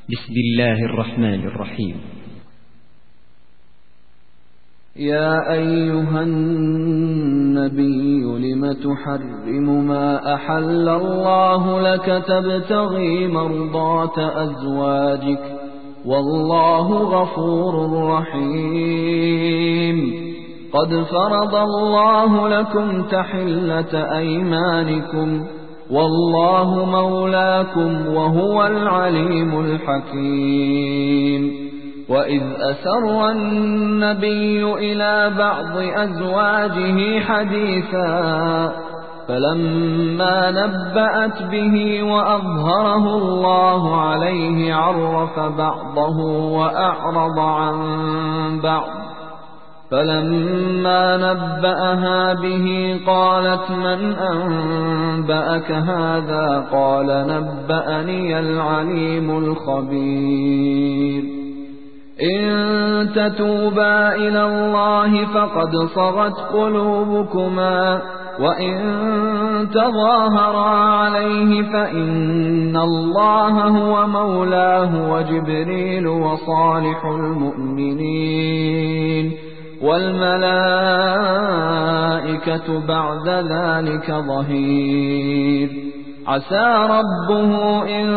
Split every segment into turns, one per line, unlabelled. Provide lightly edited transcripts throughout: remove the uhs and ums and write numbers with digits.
بسم الله الرحمن الرحيم.
يا أيها النبي لم تحرم ما أحل الله لك تبتغي مرضات أزواجك والله غفور رحيم. قد فرض الله لكم تحلة أيمانكم والله مولاكم وهو العليم الحكيم. وإذ أسر النبي إلى بعض أزواجه حديثا فلما نبأت به وأظهره الله عليه عرف بعضه وأعرض عن بعض، فلما نبأها به قالت من أنبأك هذا؟ قال نبأني العليم الخبير. إن تتوبا إلى الله فقد صغت قلوبكما وإن تظاهرا عليه فإن الله هو مولاه وجبريل وصالح المؤمنين والملائكة بعد ذلك ظهير. عسى ربه إن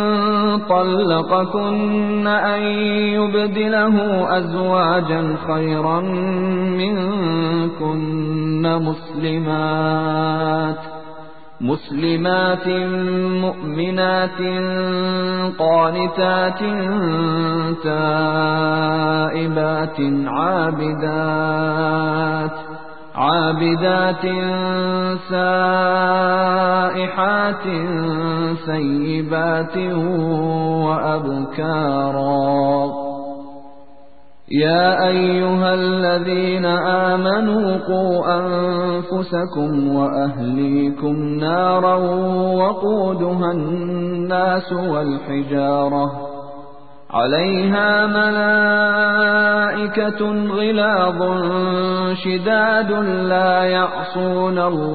طلقكن أن يبدله أزواجا خيرا منكن مسلمات مؤمنات قانتات تائبات عابدات سائحات ثيبات وأبكارا. يا أيها الذين آمنوا قوا أنفسكم وأهليكم نارا وقودها الناس والحجارة عليها ملائكة غلاظ شداد لا يعصون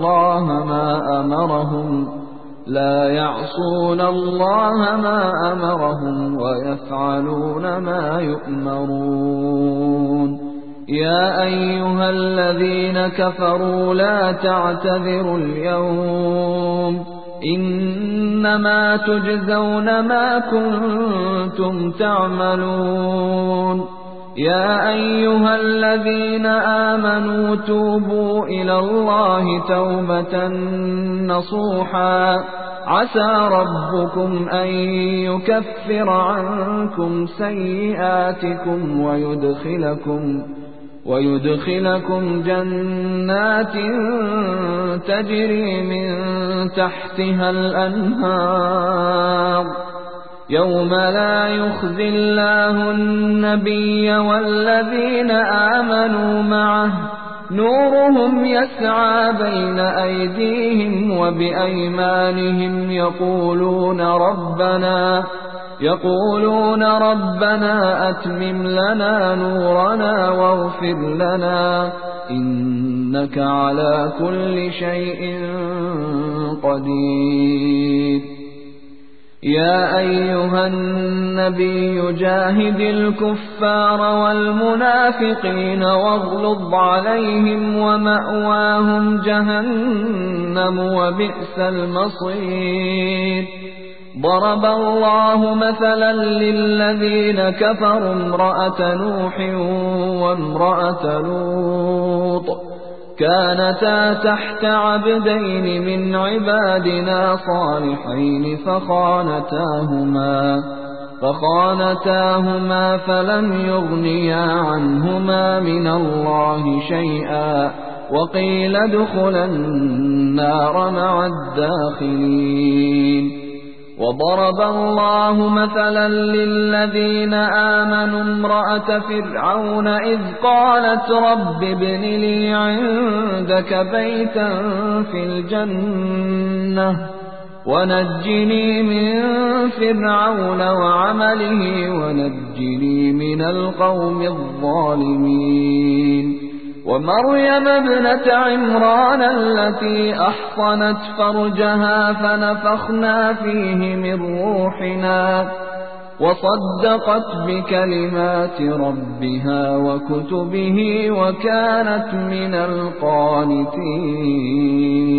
الله ما أمرهم ويفعلون ما يؤمرون. يا أيها الذين كفروا لا تعتذروا اليوم إنما تجزون ما كنتم تعملون. يا أيها الذين آمنوا توبوا إلى الله توبة نصوحا عسى ربكم أن يكفر عنكم سيئاتكم ويدخلكم جنات تجري من تحتها الأنهار يوم لا يخزي الله النبي والذين آمنوا معه نورهم يسعى بين أيديهم وبأيمانهم يقولون ربنا أتمم لنا نورنا واغفر لنا إنك على كل شيء قدير. يا أيها النبي جاهد الكفار والمنافقين واغلظ عليهم ومأواهم جهنم وبئس المصير. ضرب الله مثلا للذين كفروا امرأة نوح وامرأة لوط كانتا تحت عبدين من عبادنا صالحين فخانتاهما فلم يغنيا عنهما من الله شيئا وقيل ادخلا النار مع الداخلين. وضرب الله مثلا للذين آمنوا امرأة فرعون إذ قالت رب ابن لي عندك بيتا في الجنة ونجني من فرعون وعمله ونجني من القوم الظالمين. ومريم ابنة عمران التي أحصنت فرجها فنفخنا فيه من روحنا وصدقت بكلمات ربها وكتبه وكانت من القانتين.